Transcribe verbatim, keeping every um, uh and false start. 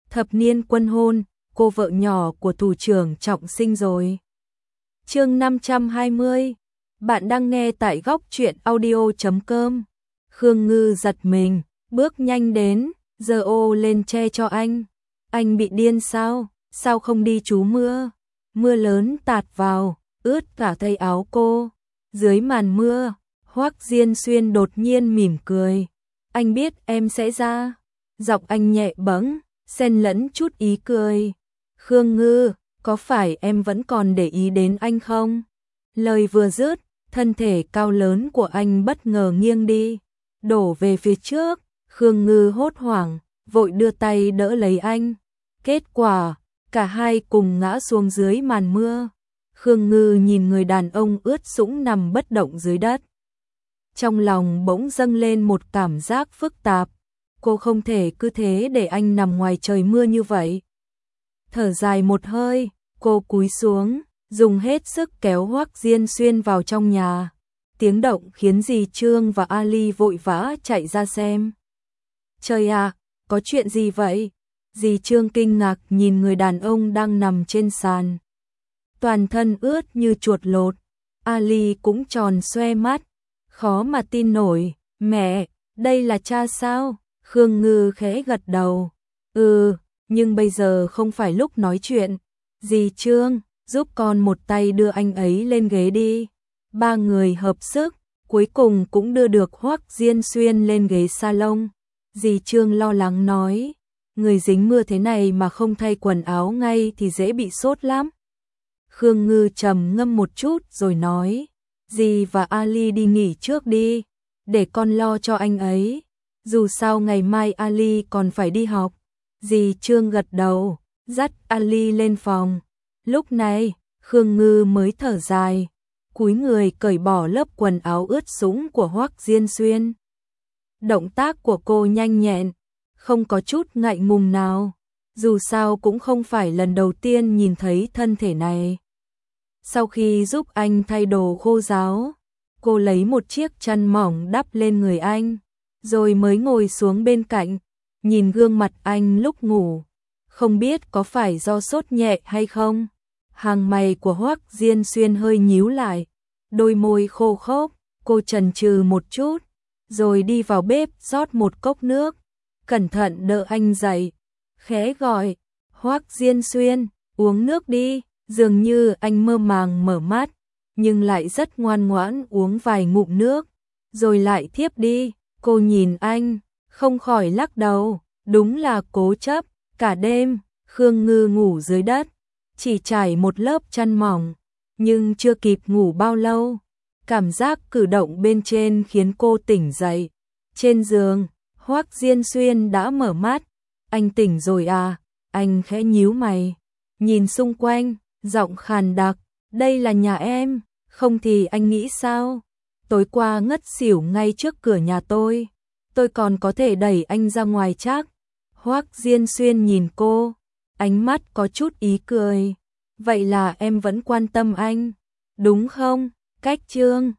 Thập niên quân hôn, cô vợ nhỏ của thủ trưởng Trọng Sinh rồi. Chương năm trăm hai mươi. Bạn đang nghe tại góc truyện audio chấm com. Khương Ngư giật mình, bước nhanh đến, giơ ô lên che cho anh. Anh bị điên sao? Sao không đi trú mưa? Mưa lớn tạt vào, ướt cả tay áo cô. Dưới màn mưa, Hoắc Diên Xuyên đột nhiên mỉm cười. Anh biết em sẽ ra. Giọng anh nhẹ bẫng, xen lẫn chút ý cười. Khương Ngư, có phải em vẫn còn để ý đến anh không? Lời vừa dứt, thân thể cao lớn của anh bất ngờ nghiêng đi, đổ về phía trước. Khương Ngư hốt hoảng, vội đưa tay đỡ lấy anh. Kết quả, cả hai cùng ngã xuống dưới màn mưa. Khương Ngư nhìn người đàn ông ướt sũng nằm bất động dưới đất. Trong lòng bỗng dâng lên một cảm giác phức tạp. Cô không thể cứ thế để anh nằm ngoài trời mưa như vậy. Thở dài một hơi, cô cúi xuống, dùng hết sức kéo Hoắc Diên Xuyên vào trong nhà. Tiếng động khiến dì Trương và Ali vội vã chạy ra xem. Trời ạ, có chuyện gì vậy? Dì Trương kinh ngạc nhìn người đàn ông đang nằm trên sàn. Toàn thân ướt như chuột lột. Ali cũng tròn xoe mắt, khó mà tin nổi. Mẹ, đây là cha sao? Khương Ngư khẽ gật đầu. Ừ, nhưng bây giờ không phải lúc nói chuyện. Dì Trương, giúp con một tay đưa anh ấy lên ghế đi. Ba người hợp sức, cuối cùng cũng đưa được Hoắc Diên Xuyên lên ghế salon. Dì Trương lo lắng nói, người dính mưa thế này mà không thay quần áo ngay thì dễ bị sốt lắm. Khương Ngư trầm ngâm một chút rồi nói, dì và Ali đi nghỉ trước đi, để con lo cho anh ấy. Dù sao ngày mai Ali còn phải đi học. Dì Trương gật đầu, dắt Ali lên phòng. Lúc này, Khương Ngư mới thở dài, cúi người cởi bỏ lớp quần áo ướt sũng của Hoắc Diên Xuyên. Động tác của cô nhanh nhẹn, không có chút ngại ngùng nào. Dù sao cũng không phải lần đầu tiên nhìn thấy thân thể này. Sau khi giúp anh thay đồ khô ráo, cô lấy một chiếc chăn mỏng đắp lên người anh, rồi mới ngồi xuống bên cạnh, nhìn gương mặt anh lúc ngủ. Không biết có phải do sốt nhẹ hay không? Hàng mày của Hoắc Diên Xuyên hơi nhíu lại, đôi môi khô khốc. Cô chần chừ một chút, rồi đi vào bếp rót một cốc nước, cẩn thận đỡ anh dậy, khẽ gọi, Hoắc Diên Xuyên, uống nước đi. Dường như anh mơ màng mở mắt, nhưng lại rất ngoan ngoãn uống vài ngụm nước, rồi lại thiếp đi. Cô nhìn anh, không khỏi lắc đầu, đúng là cố chấp. Cả đêm, Khương Ngư ngủ dưới đất, chỉ trải một lớp chăn mỏng, nhưng chưa kịp ngủ bao lâu, cảm giác cử động bên trên khiến cô tỉnh dậy. Trên giường, Hoắc Diên Xuyên đã mở mắt. Anh tỉnh rồi à? Anh khẽ nhíu mày, nhìn xung quanh, giọng khàn đặc, đây là nhà em, không thì anh nghĩ sao? Tối qua ngất xỉu ngay trước cửa nhà tôi, tôi còn có thể đẩy anh ra ngoài chắc. Hoắc Diên Xuyên nhìn cô, ánh mắt có chút ý cười. Vậy là em vẫn quan tâm anh, đúng không? Cách Trương,